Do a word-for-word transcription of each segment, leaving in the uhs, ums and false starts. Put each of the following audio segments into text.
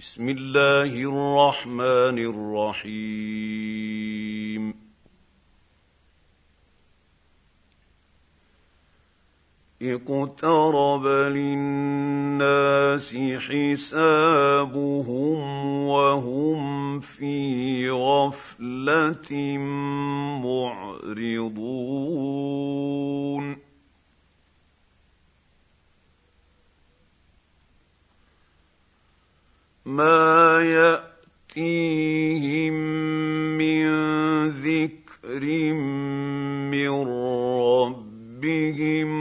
بسم الله الرحمن الرحيم اقترب للناس حسابهم وهم في غفلة معرضون ما يأتيهم من ذكر من ربهم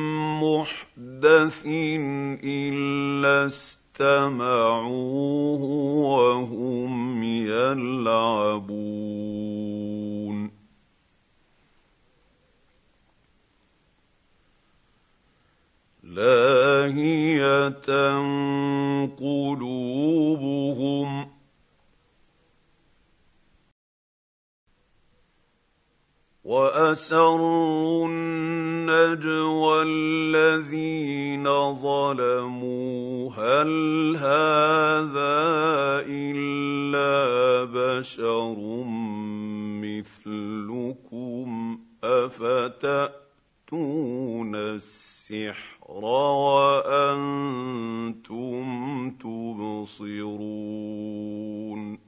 محدث إلا استمعوه وهم يلعبون لاهية قلوبهم وأسروا النجوى الذين ظلموا هل هذا إلا بشر مثلكم أفتأتون السحر وأنتم تبصرون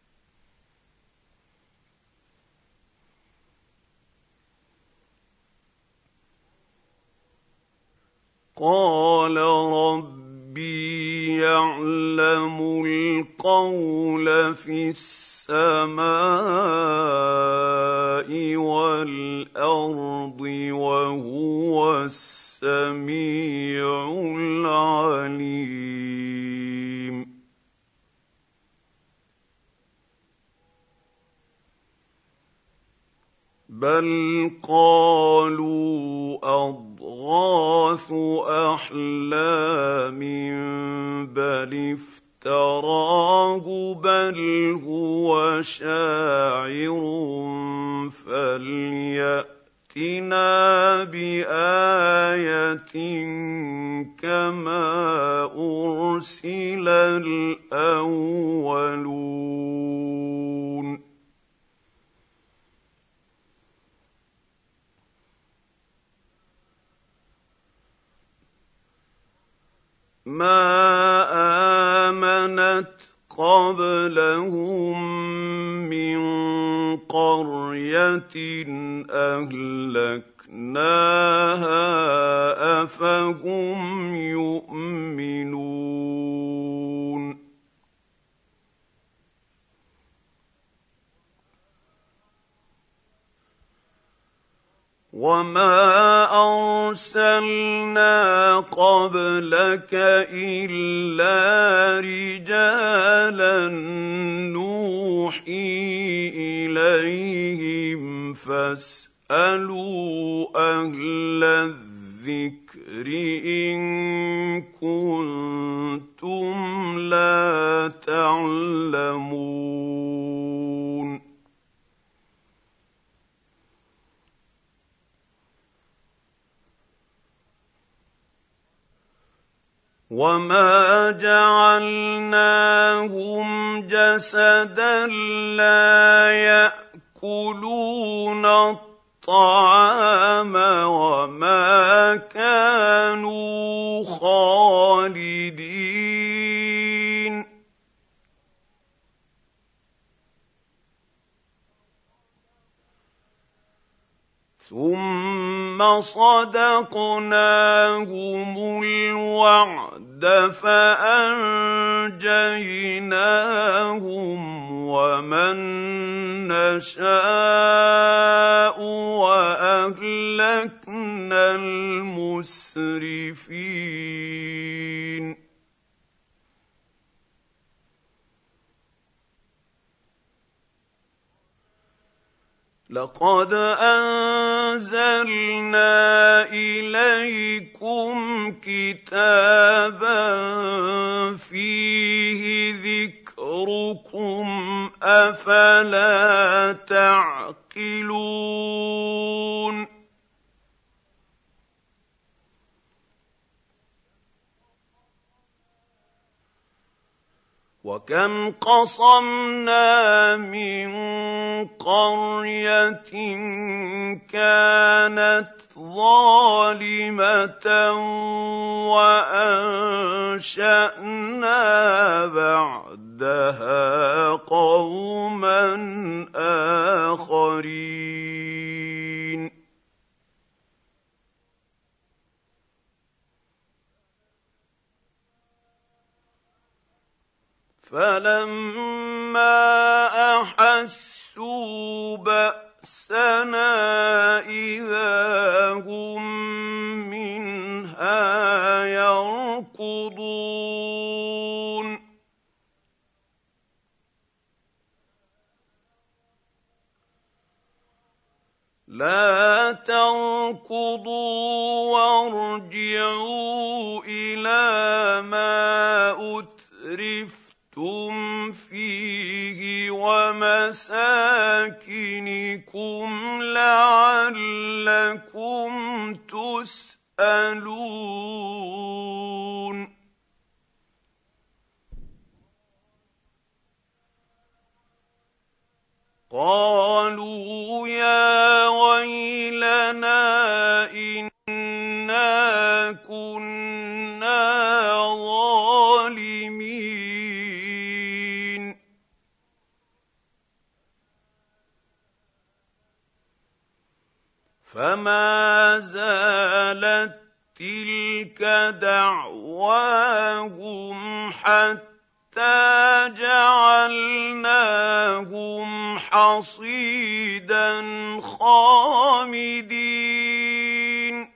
قال ربي يعلم القول في السماء والأرض وهو السميع العليم بل قالوا أضغاث أحلام بل افتراه بل هو شاعر فليأتنا بآية كما أرسل الأولون ما آمنت قبلهم من قرية أهلكناها أفهم يؤمنون وما أرسلنا قبلك إلا رجالا نوحي إليهم فاسألوا أهل الذكر إن كنتم لا تعلمون وما جعلناهم جسدا لا يأكلون الطعام وما كانوا خالدين ثم صدقناهم الوعد فأنجيناهم ومن نشاء وأهلكنا المسرفين لقد أنزلنا إليكم كتابا فيه ذكركم أفلا تعقلون وكم قصمنا من قرية كانت ظالمة وأنشأنا بعدها قوما آخرين فلما أحسوا بأسنا إذا هم منها يركضون لا تركضوا وارجعوا إلى ما أترفتم فيه ومساكنكم لعلكم تسألون قالوا يا ويلنا إنا كنا ظالمين فما زالت تلك دعواهم حتى جعلناهم حصيدا خامدين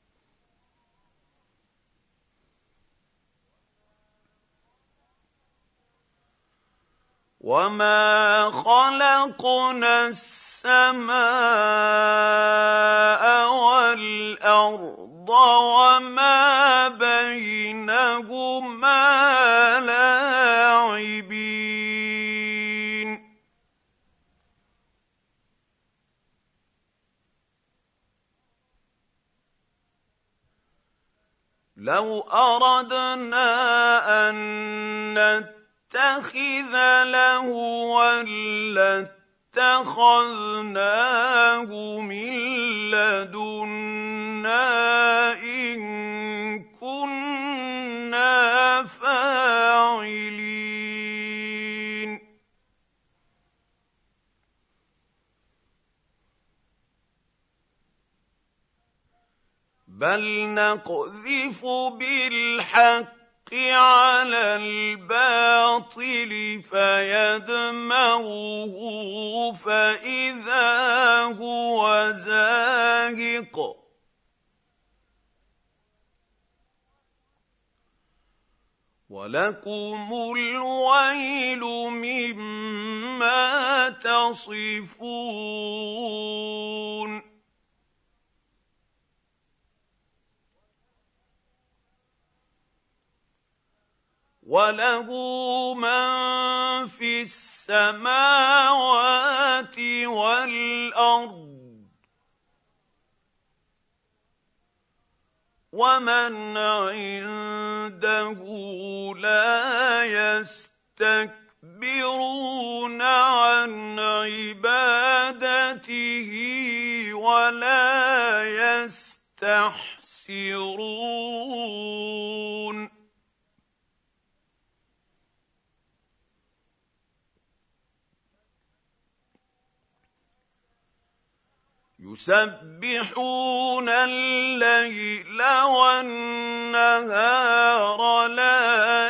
وما خلقنا السماء والأرض وما بينهما لاعبين لو أردنا أن نتخذ لهوا لاتخذناه من لدنا إن كنا فاعلين بل نقذف بالحق على الباطل فيدمغه فإذا هو زاهق ولكم الويل مما تصفون وله من في السماوات والأرض ومن عنده لا يستكبرون عن عبادته ولا يستحسرون يسبحون الليل والنهار لا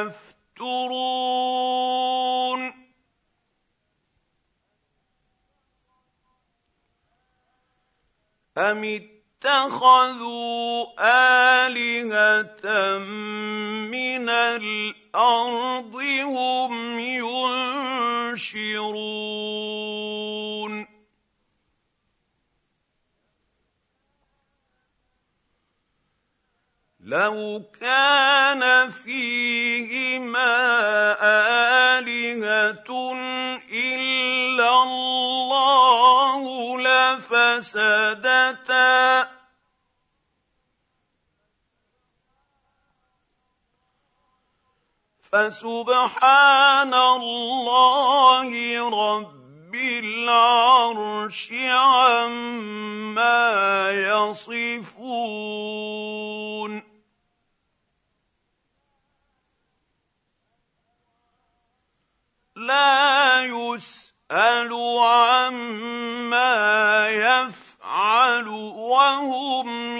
يفترون أم اتخذوا آلهة من الأرض هم ينشرون لو كان فيهما آلهة إلا الله لفسدتا فسبحان الله رب العرش عما يصفون لا يسأل عما يفعل وهم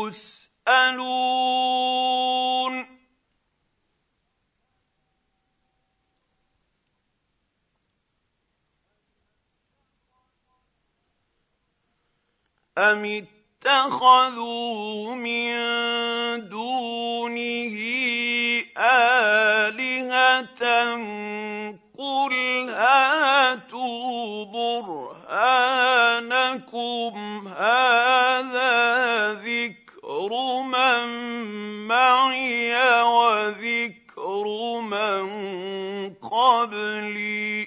يسألون أم اتخذوا من دونه آلهة قل هاتوا برهانكم هذا ذكر من معي وذكر من قبلي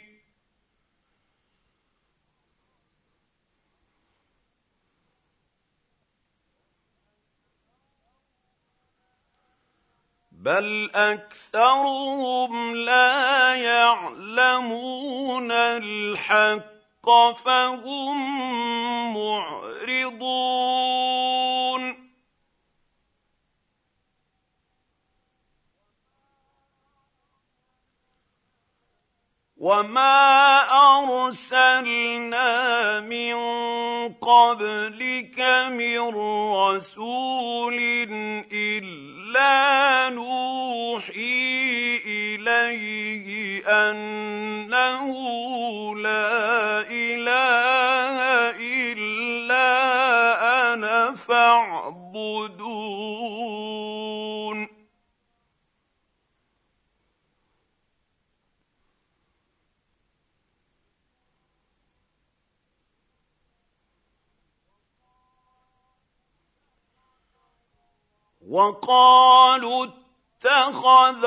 بل أكثرهم لا يعلمون الحق فهم معرضون وما أرسلنا من قبلك من رسول إلا نوحي إليه أنه لا إله إلا أنا فاعبدون وقالوا اتخذ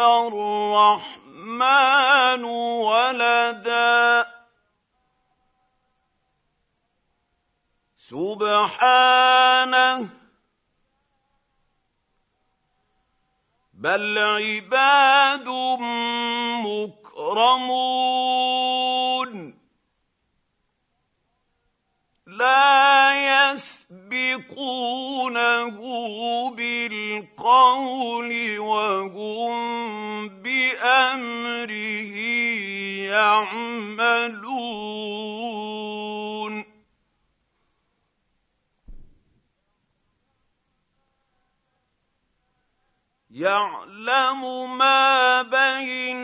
الرحمن ولدا سبحانه بل عباد مكرمون لا يسبقونه بالقول وهم بأمره يعملون يعلم ما بين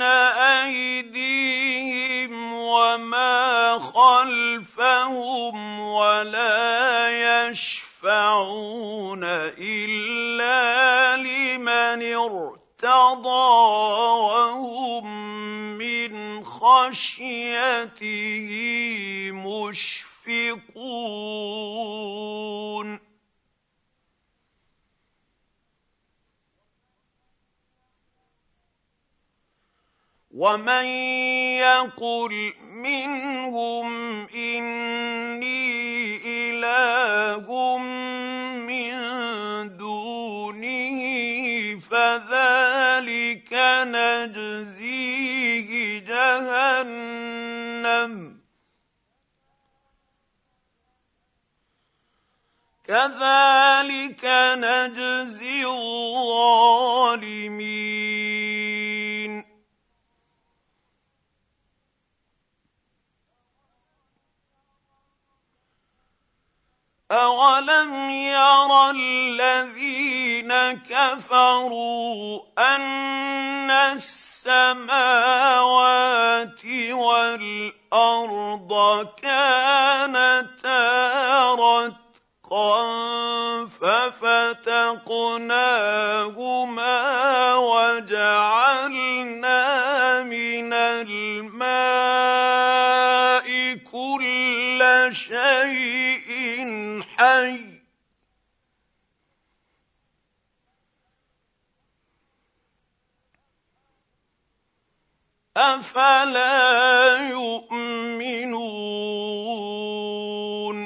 أيديهم وما خلفهم ولا يشفعون إلا لمن ارتضى وهم من خشيته مشفقون ومن يقل منهم إني إله من دونه فذلك نجزيه جهنم كذلك نجزي الظالمين أولم ير الذين كفروا أن السماوات والأرض كانتا رتقا ففتقناهما وجعلنا من الماء كل شيء حي أفلا يؤمنون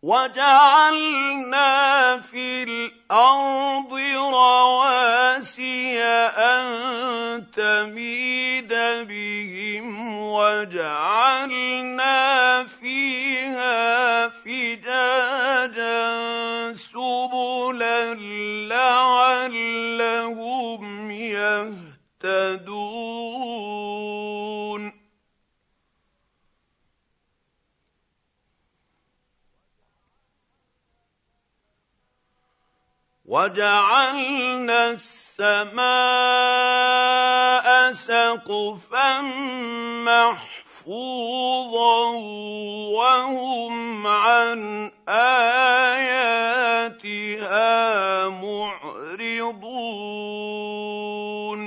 وجعلنا في الأرض رواسي أن تميد بهم وجعلنا فيها فجاجا سبلا لعلهم يهتدون وجعلنا السماء سقفا محفوظا وهم عن آياتها معرضون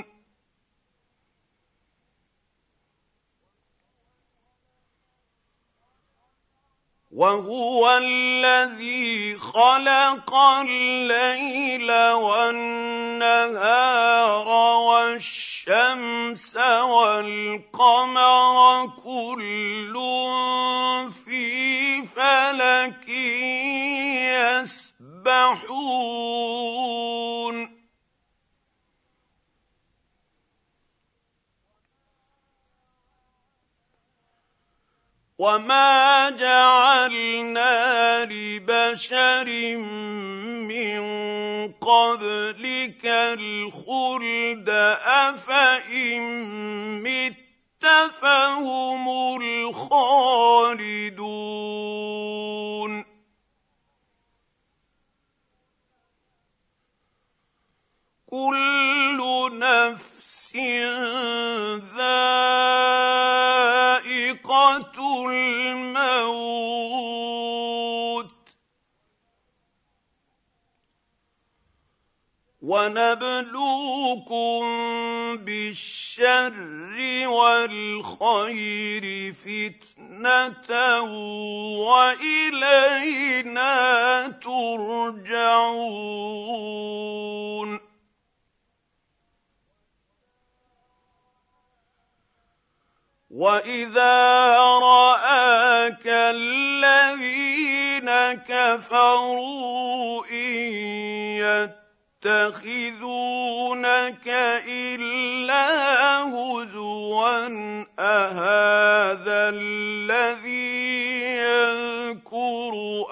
وهو الذي خلق الليل والنهار والشمس والقمر كل في فلك يسبحون وما جعلنا لبشر من قبلك الخلد أفإن مت فهم الخالدون كل نفس ذائقة الموت ونبلوكم بالشر والخير فتنة وإلينا ترجعون وإذا رآك الذين كفروا إن يتخذونك إلا هزوا أهذا الذي يذكر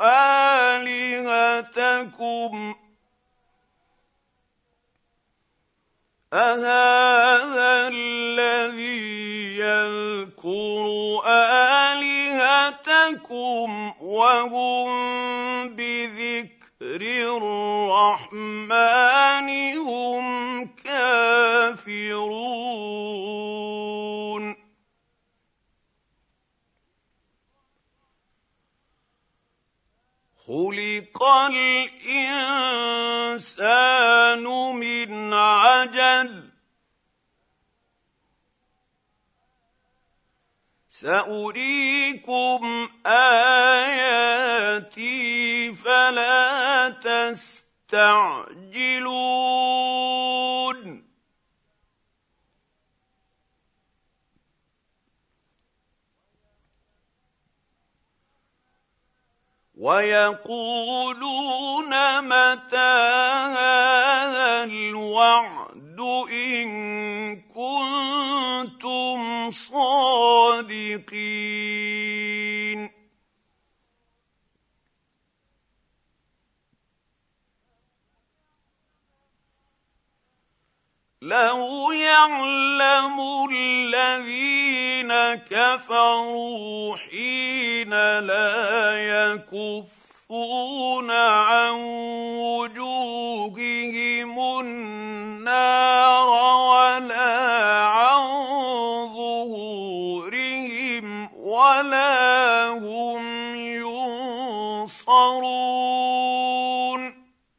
آلهتكم أهذا الذي يذكر آلهتكم وهم بذكر الرحمن هم كافرون خلق الإنسان من عجل سأريكم آياتي فلا تستعجلون ويقولون متى هذا الوعد إن كنتم صادقين لو يعلم الذين كفروا حين لا يكفون عن وجوههم النار ولا عن ظهورهم ولا هم ينصرون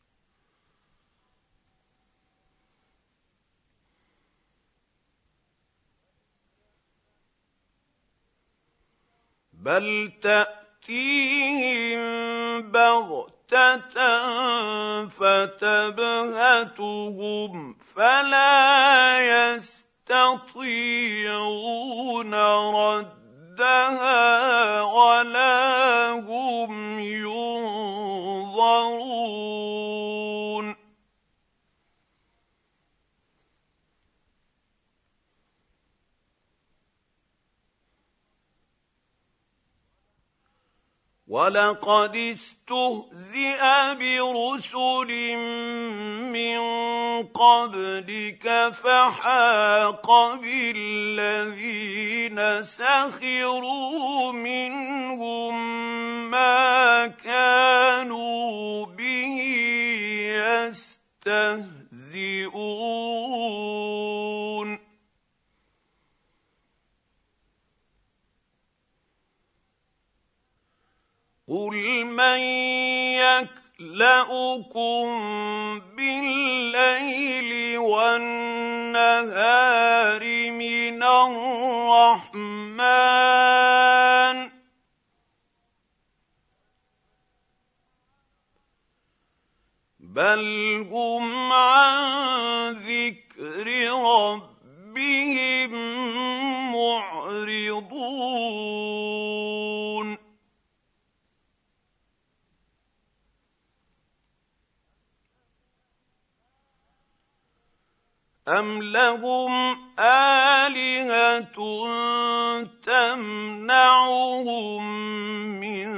بل تأتيهم بغتة فتبهتهم فلا يستطيعون ردها ولا هم ينصرون ولقد استهزئ برسل من قبلك فحاق بالذين سخروا منهم ما كانوا به يستهزئون قل من يكلؤكم بالليل والنهار من الرحمن بل هم عن ذكر ربهم معرضون أم لهم آلهة تمنعهم من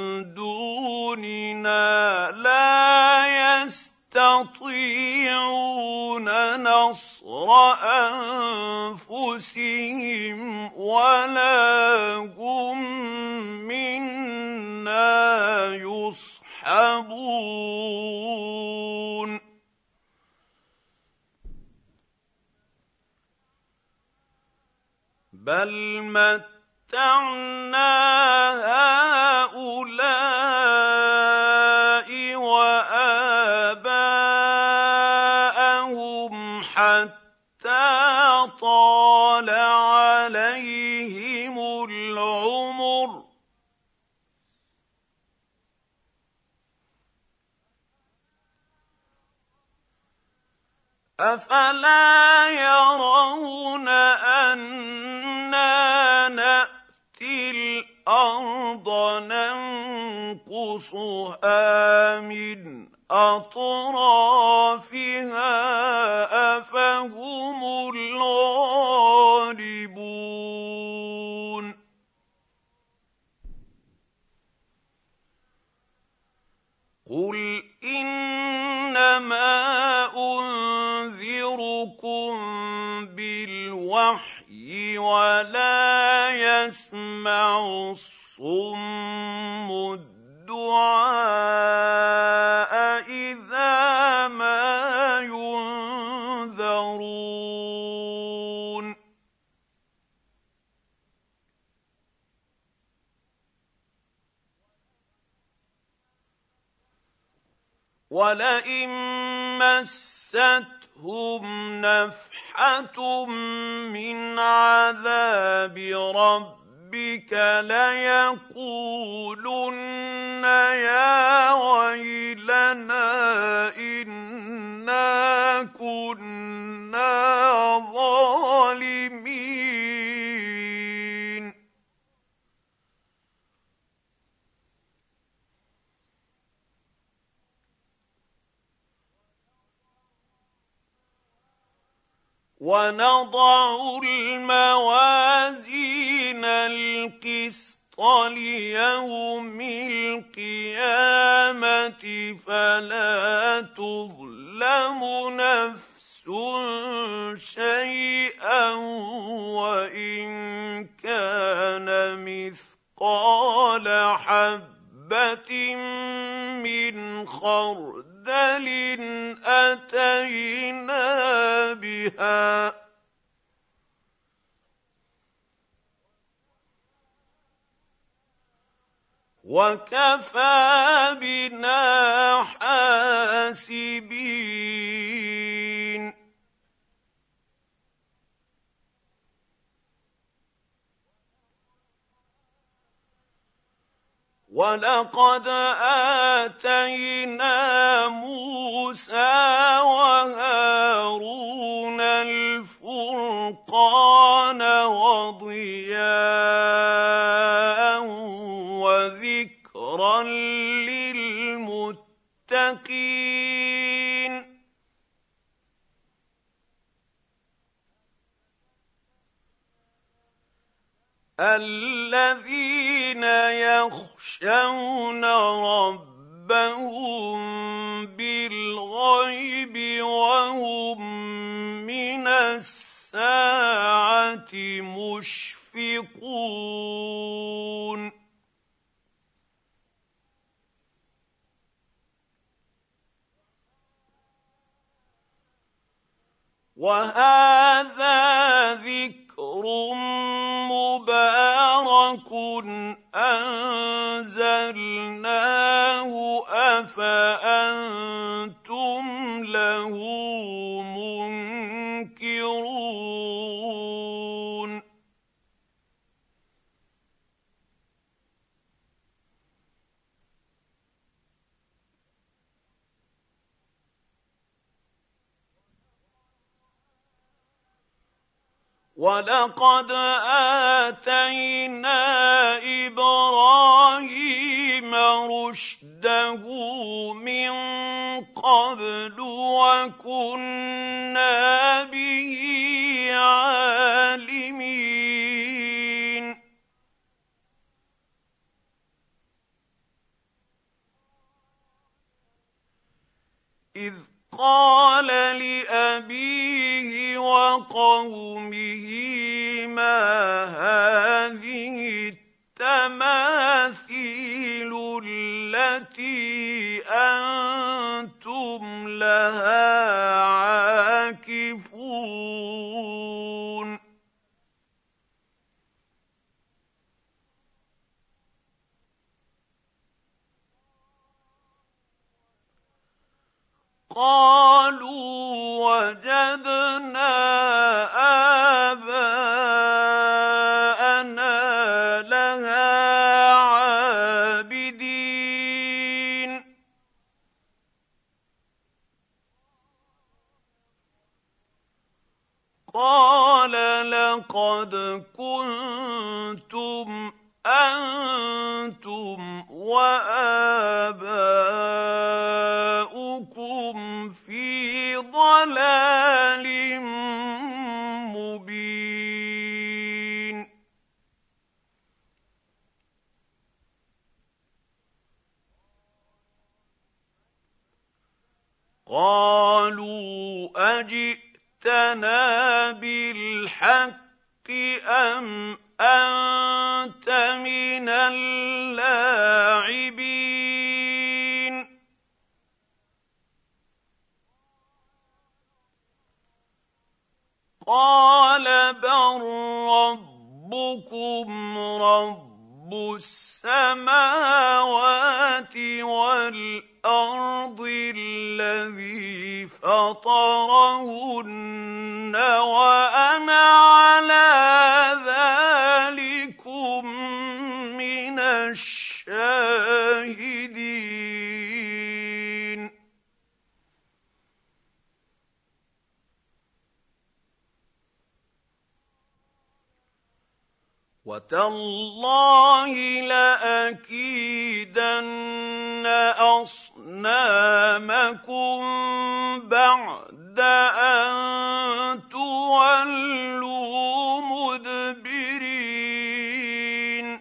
دوننا لا يستطيعون نصر أنفسهم ولا هم منا يصحبون بل متعنا هؤلاء وآباءهم حتى طال عليهم العمر أفلا يرون أنا نأتي الأرض ننقصها من أطرافها أفهم الغالبون قل إنما أنذركم بالوحي ولا يسمع الصم الدعاء إذا ما ينذرون ولئن مستهم نفحة من عذاب ربك ليقولن يا ويلنا إنا كنا ظالمين ونضع الموازين القسط ليوم القيامة فلا تظلم نفس شيئا وإن كان مثقال حبة من خردل أتينا بها وكفى بنا حاسبين ولقد آتينا موسى وهارون الفرقان وضياء وذكرا للمتقين الذين يخشون ربهم بالغيب وهم من الساعة مشفقون وهذا ذكر مبارك أنزلناه أفأنتم له منكرون وَلَقَدْ آتَيْنَا إِبْرَاهِيمَ رُشْدَهُ مِن قَبْلُ وَكُنَّا بِهِ عَالِمِينَ إِذْ قَالَ لِأَبِيهِ وَقَوْمِهِ مَا هَٰذِهِ التَّمَاثِيلُ الَّتِي أَنتُمْ لَهَا عَاكِفُونَ قَالُوا وَجَدْنَا آبَاءَنَا لَهَا عَابِدِينَ قَالَ لَقَدْ كُنتُمْ أَنتُمْ وَآبَاؤُكُمْ فِي ضَلَالٍ مُّبِينٍ قَالُوا أَجِئْتَنَا بِالْحَقِّ أَمْ أَنتَ مِنَ اللاعبين قَالَ بَل رَّبُّكُمْ رَبُّ السَّمَاوَاتِ وَالْأَرْضِ الَّذِي فَطَرَهُنَّ وَأَنَا عَلَىٰ ذَٰلِكُم مِّنَ الشَّاهِدِينَ وَتَاللَّهِ لَأَكِيدَنَّ أَصْنَامَكُم بَعْدَ أَن تُوَلُّوا مُدْبِرِينَ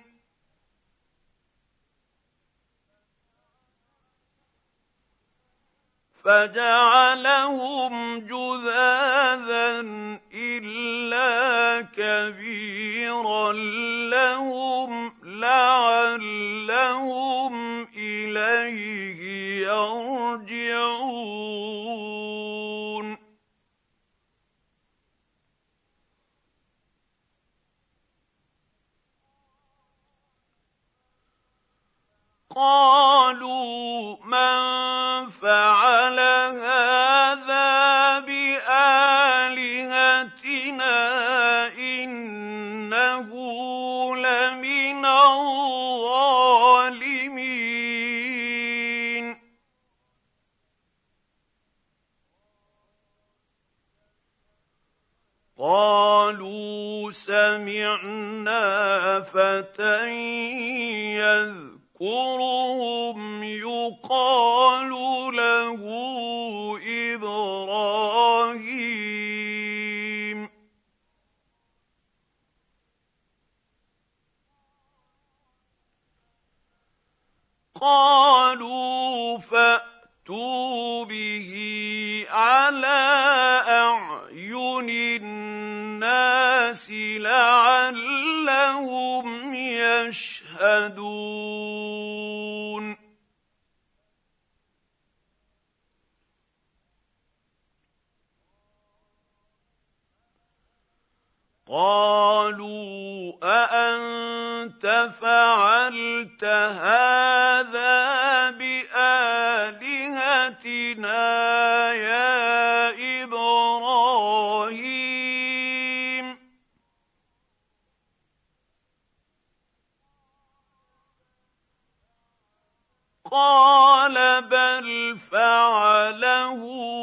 فَجَعَلَهُمْ جُذَاذًا إِلَّا كَبِيرًا لَّهُمْ لَعَلَّهُمْ إِلَيْهِ يَرْجِعُونَ قَالُوا مَن فَعَلَ هَٰذَا بِآلِهَتِنَا إِنَّهُ لَمِنَ الظَّالِمِينَ قَالُوا سَمِعْنَا فَتًى يَذْكُرُهُمْ يُقَالُ لَهُ إِبْرَاهِيمُ قالوا فأتوا به على أعين الناس لعلهم يشهدون قالوا أأنت فعلت هذا بآلهتنا يا إبراهيم قال بل فعله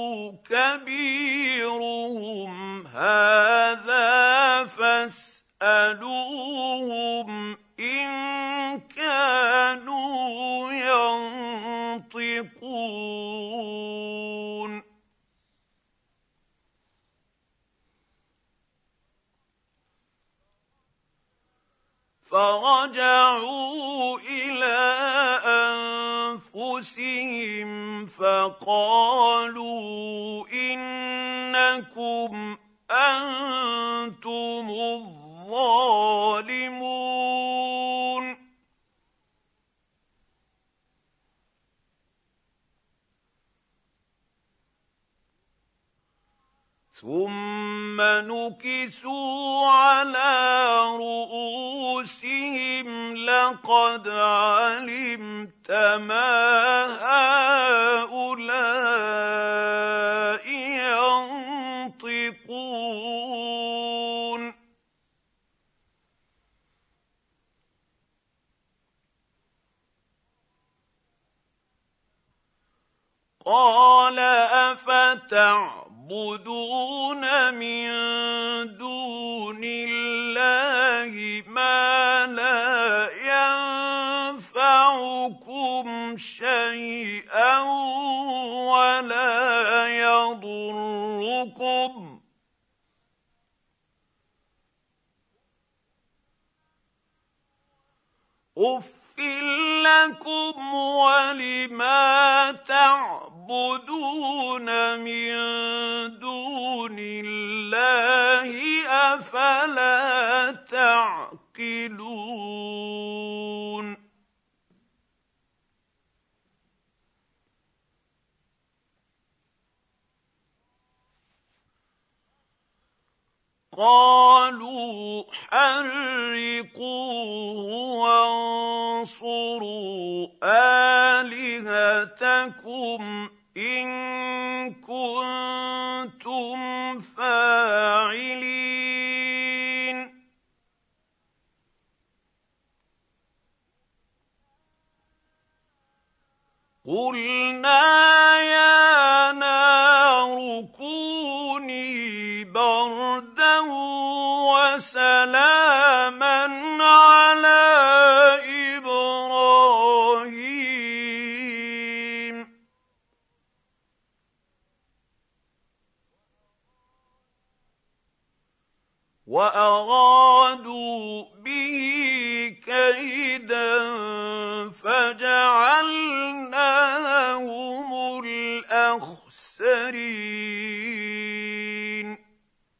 كبيرهم هذا فاسألوهم إن كانوا ينطقون فرجعوا إلى أنفسهم فقالوا إنكم أنتم الظالمون ثم نكسوا على رؤوسهم لقد علمت ما هؤلاء ينطقون قال أفتعبدون من دون الله ما لا ينفعكم شيئا ولا يضركم أف لكم ولما تعبدون من دون الله أفلا تعقلون قالوا حرقوه وانصروا آلهتكم إن كنتم فاعلين قلنا يا نار كوني بردا وسلاما على إبراهيم وأرادوا به كيدا فجعلناهم الأخسرين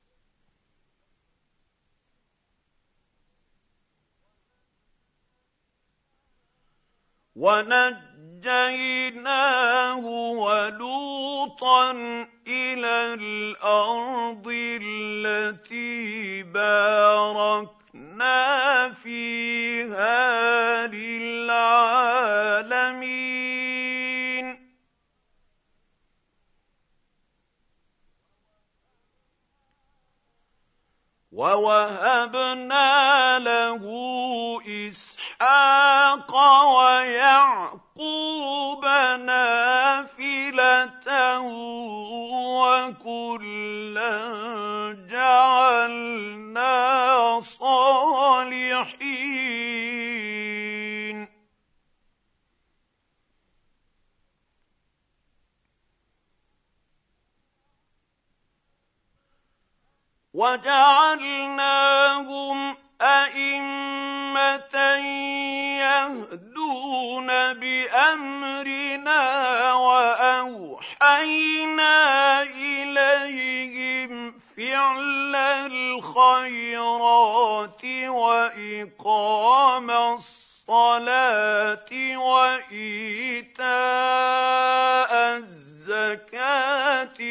ونجيناه ولوطا إلى الأرض التي باركنا فيها للعالمين ووهبنا له إسحاق ويعقوب نافلة وكلا جعلنا صالحين وجعلناهم أئمة يهدون بأمرنا وأوحينا إليهم فعل الخيرات وإقام الصلاة وإيتاء الزكاة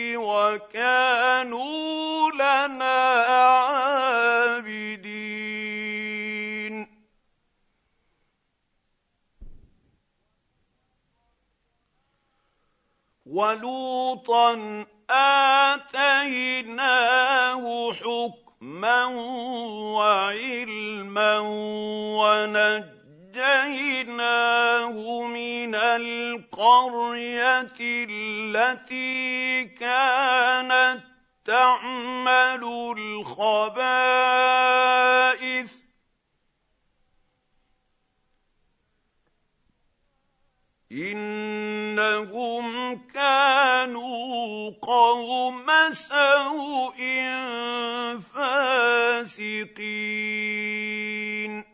وكانوا لنا عابدين. ولوطا آتيناه حكما وعلما ونجيناه من القرية التي كانت تعمل الخبائث إنهم كانوا قوم سوء فاسقين.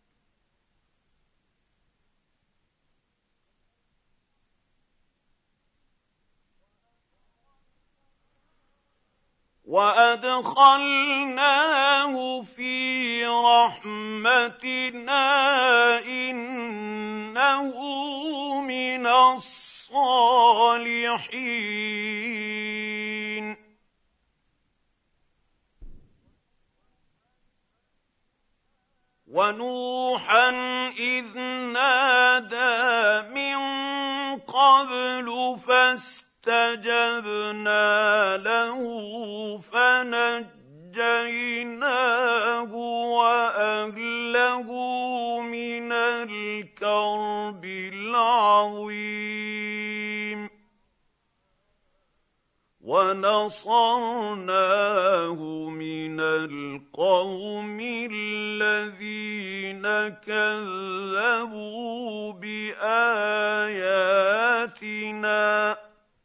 وأدخلناه في رحمتنا إنه من الصالحين. ونوحا إذ نادى من قبل فاستجبنا له فنجيناه وأهله من الكرب العظيم ونصرناه من القوم الذين كذبوا بآياتنا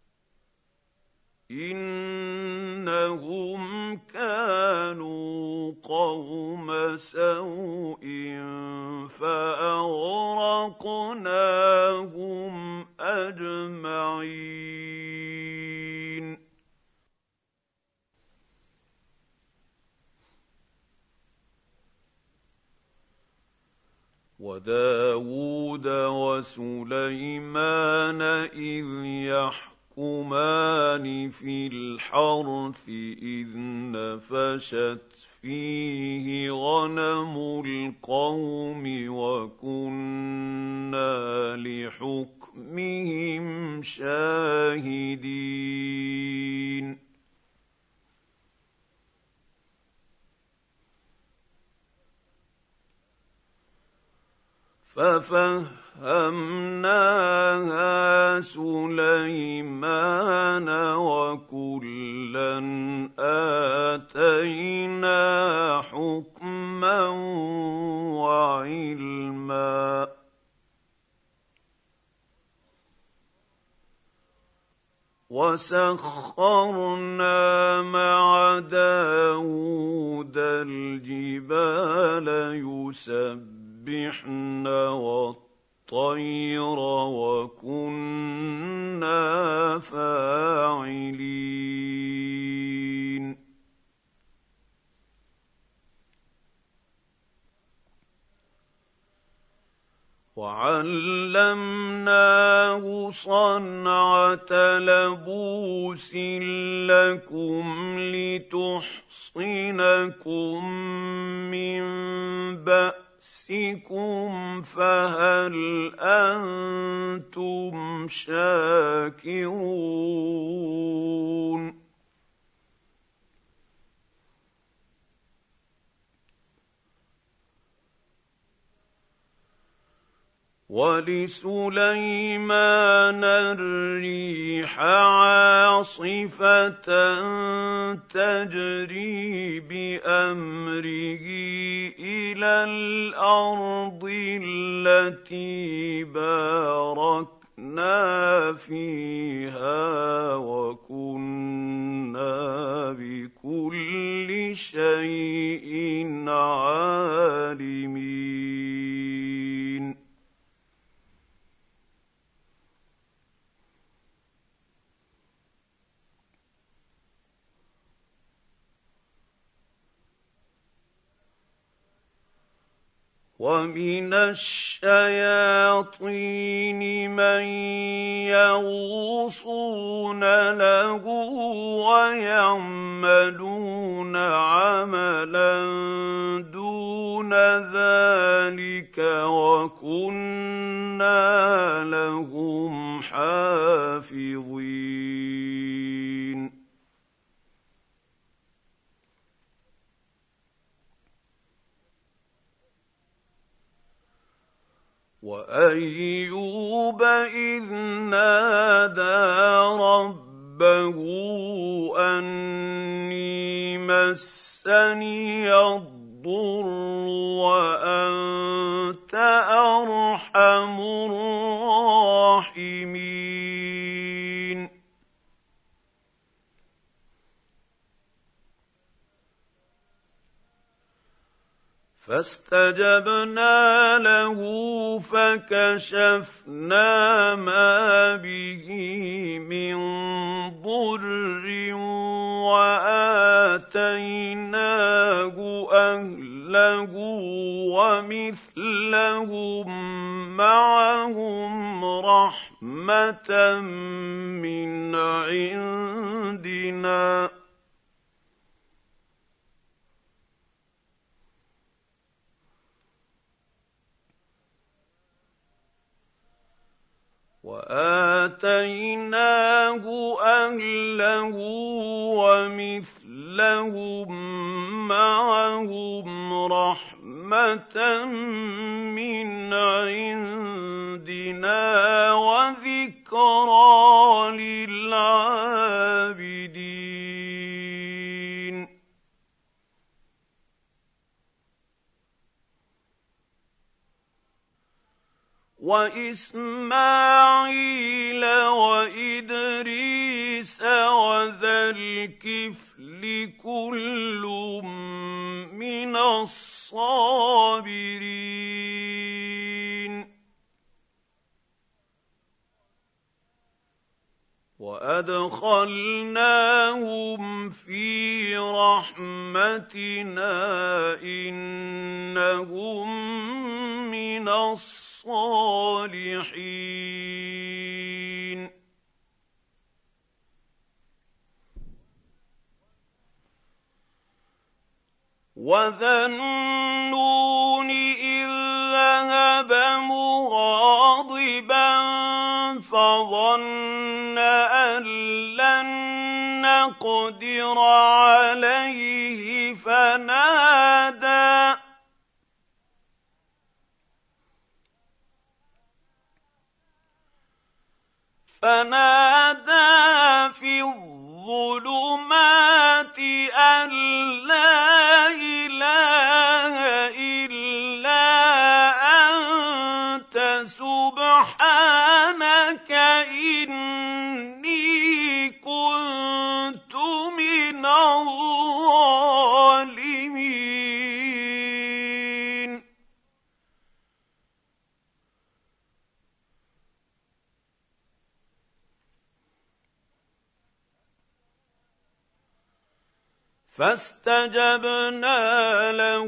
إنهم كانوا قوم سوء فأغرقناهم أجمعين. وداود وسليمان إذ يحكمان في الحرث إذ نفشت فيه غنم القوم وكنا لحكمهم شاهدين. ففهمناها سليمان وكلا آتينا حكما وعلما وسخرنا مع داود الجبال يسبحن والطير وكنا فاعلين. وعلمناه صنعة لبوس لكم لتحصنكم من بأسكم فهل أنتم شاكرون. ولسليمان الريح عاصفة تجري بأمره إلى الأرض التي باركنا فيها وكنا بكل شيء عالمين. ومن الشياطين من يغوصون له ويعملون عملا دون ذلك وكنا لهم حافظين وأيوب إذ نادى ربه أني مسني الضر وأنت أرحم الراحمين فاستجبنا له فكشفنا ما به من ضر وآتيناه أهله ومثلهم معهم رحمة من عندنا وآتيناه أهله ومثلهم معهم رحمة من عندنا وذكرى للعابدين وإسماعيل وإدريس وذا الكفل كل من الصابرين وأدخلناهم في رحمتنا إنهم من الصالحين وذا النون إذ ذهب مغاضبا فظن أن لن نقدر عليه فنادى فنادى في الظلمات أن لا إله إلا أنت سبحانك إني كنت من الظالمين فاستجبنا له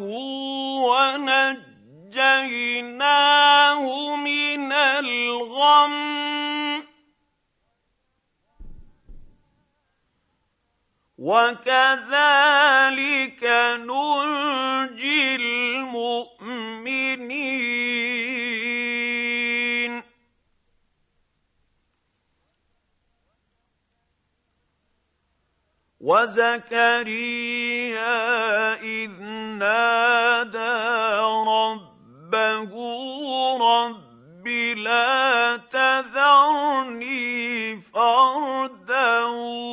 ونجيناه من الغم وكذلك ننجي المؤمنين وزكريا إذ نادى ربه رب لا تذرني فردا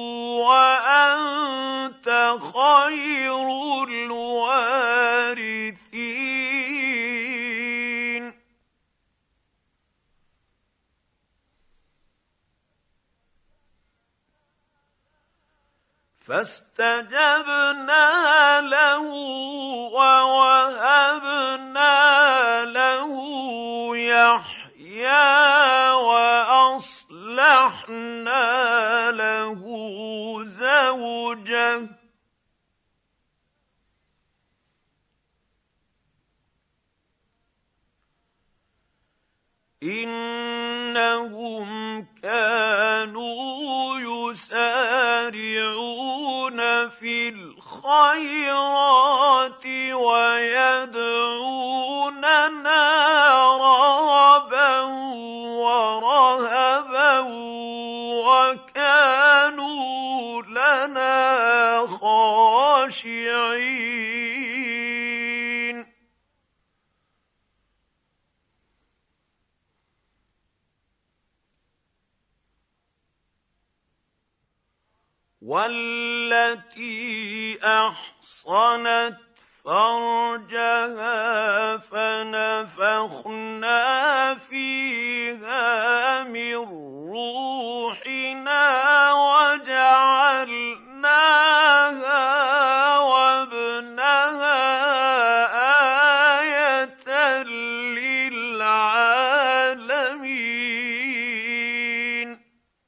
وأنت خير الوارثين فاستجبنا له ووهبنا له يحيى وأصلحنا له زوجه إنهم كانوا يسارعون في الخيرات ويدعوننا رغبا ورهبا وكانوا لنا خاشعين والتي أحصنت فرجها فنفخنا فيها من روحنا وجعلناها وابنها آية للعالمين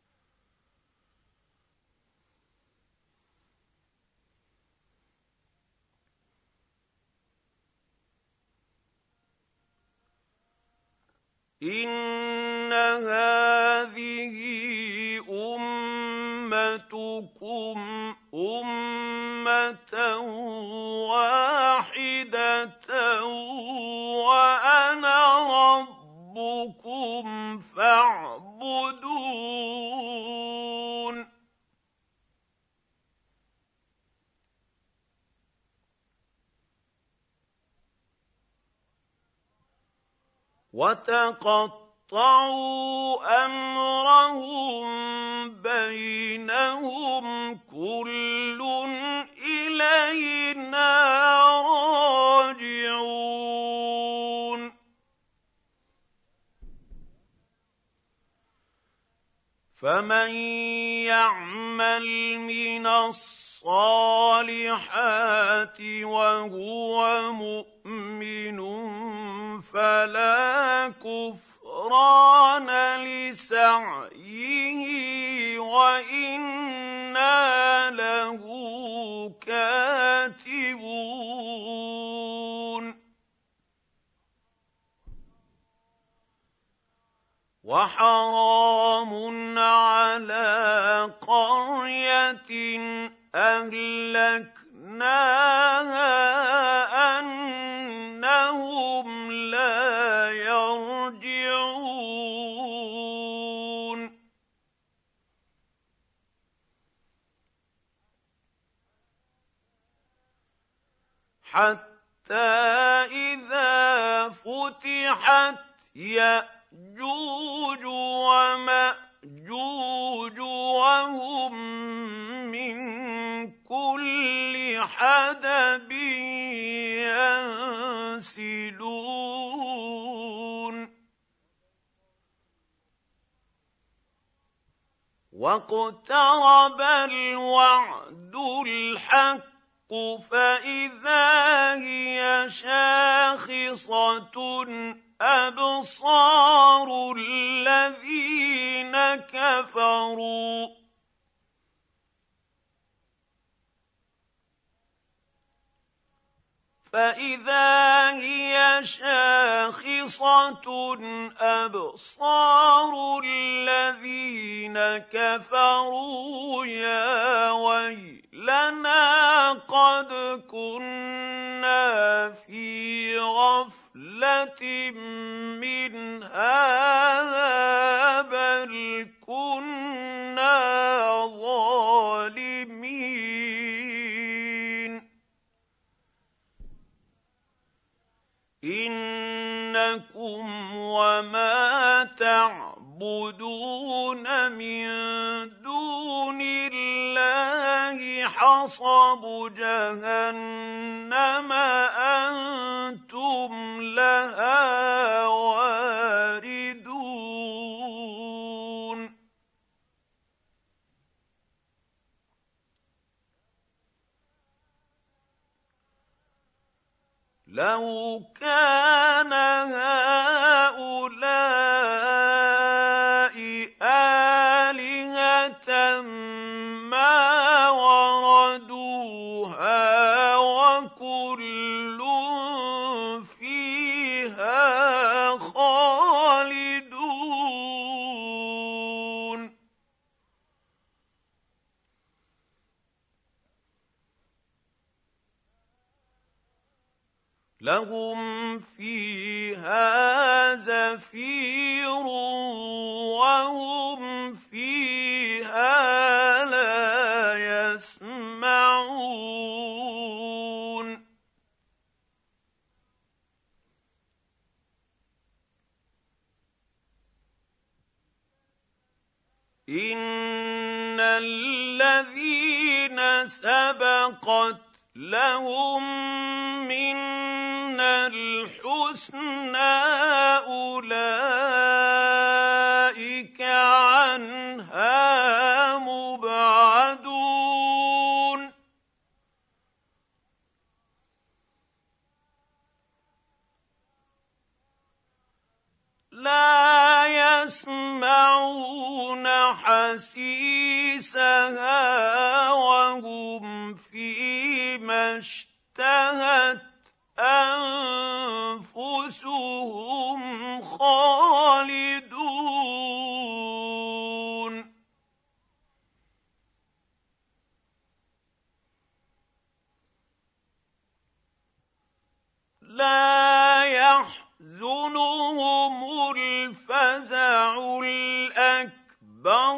إن هذه أمتكم أمة واحدة وأنا ربكم فاعبدون وتقطعوا أمرهم بينهم كل إلينا راجعون فمن يعمل من الصالحات وهو مؤمن فلا كفران لسعيه وإنا له كاتبون وحرام على قرية أهلكناها أنهم لا يرجعون حتى إذا فتحت يأجوج ومأجوج وهم من كل حدب ينسلون واقترب الوعد الحق فإذا هي شاخصة أبصار الذين كفروا فإذا هي شاخصة أبصار الذين كفروا يا ويلنا قد كنا في غفلة من هذا بل كنا ظالمين إنكم وما تعبدون من دون الله حصب جهنم أنتم لها واردون لو كان هؤلاء آلهة ما وردوها وكل فيها خالدون لهم فيها زفير وهم فيها لا يسمعون إن الذين سبقت لهم منا الحسنى أولئك عنها مبعدون لا يسمعون حسيسها وهم فيما اشتهت أنفسهم خالدون لا يحزنهم الفزع الأكبر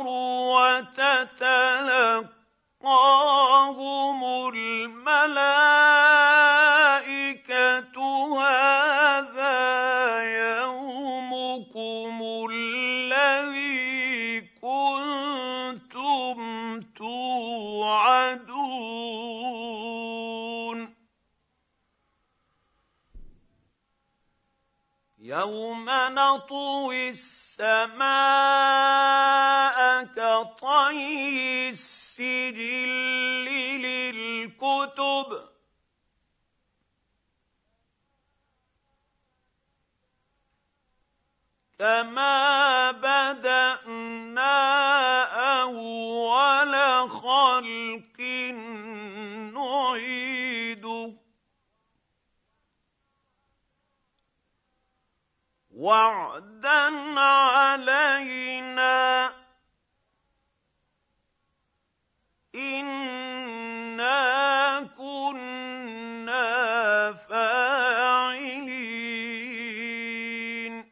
وتتلقاهم الملائكة هذا يومكم الذي كنتم توعدون يوم نطوي السماء كطي السجل للكتب كما بدأنا أول خلق نعيده وعدا علينا إنا كنا فاعلين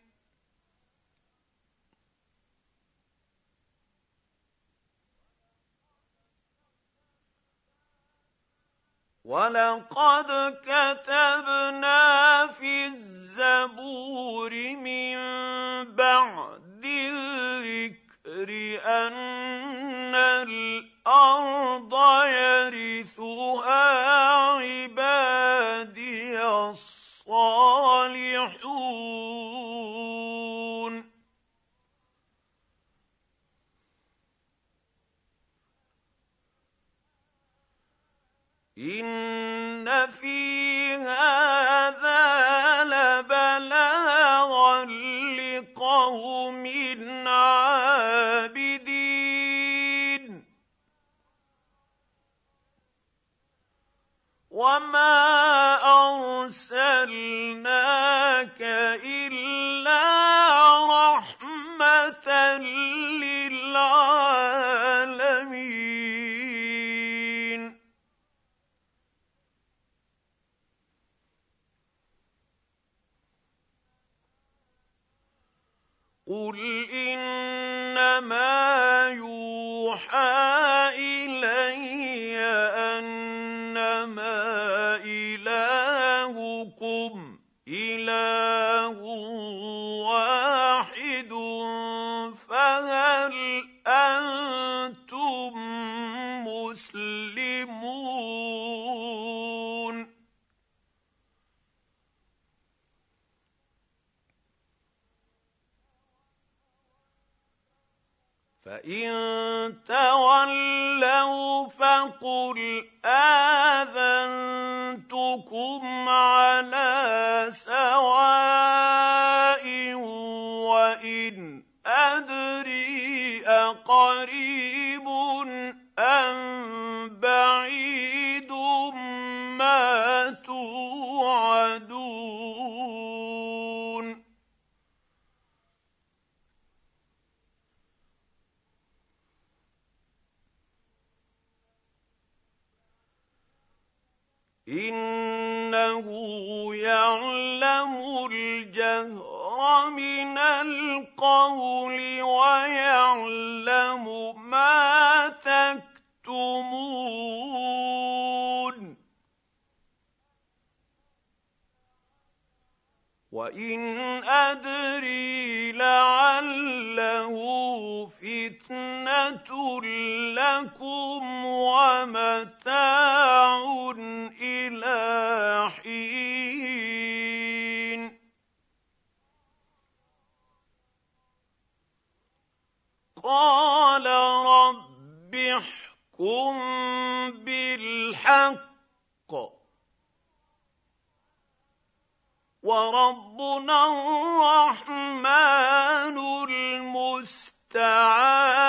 ولقد كتبنا في الزبور من بعد الذكر أن الأرض يرثها عبادي الصالحون إن في هذا لبلاغا لقوم عابدين وما أرسلناك إلا رحمة للعالمين قل إنما يوحى إلي أنما إلهكم إله واحد فهل أنتم مسلمون فإن تولوا فقل آذنتكم على سواء وإن أدري أقريب أم بعيد ما توعدون إنما إنه يعلم الجهر من القول ويعلم ما تكتمون وإن أدري لعله فتنة لكم ومتاع إلى حين قال رب احكم بالحق وربنا الرحمن المستعان